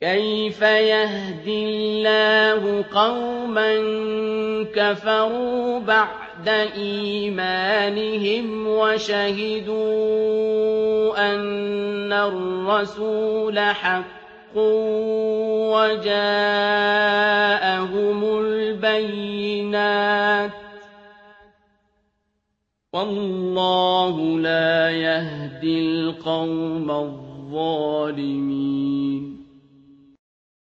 كيف يهدي الله قوما كفروا بعد إيمانهم وشهدوا أن الرسول حق وجاءهم البينات والله لا يهدي القوم الظالمين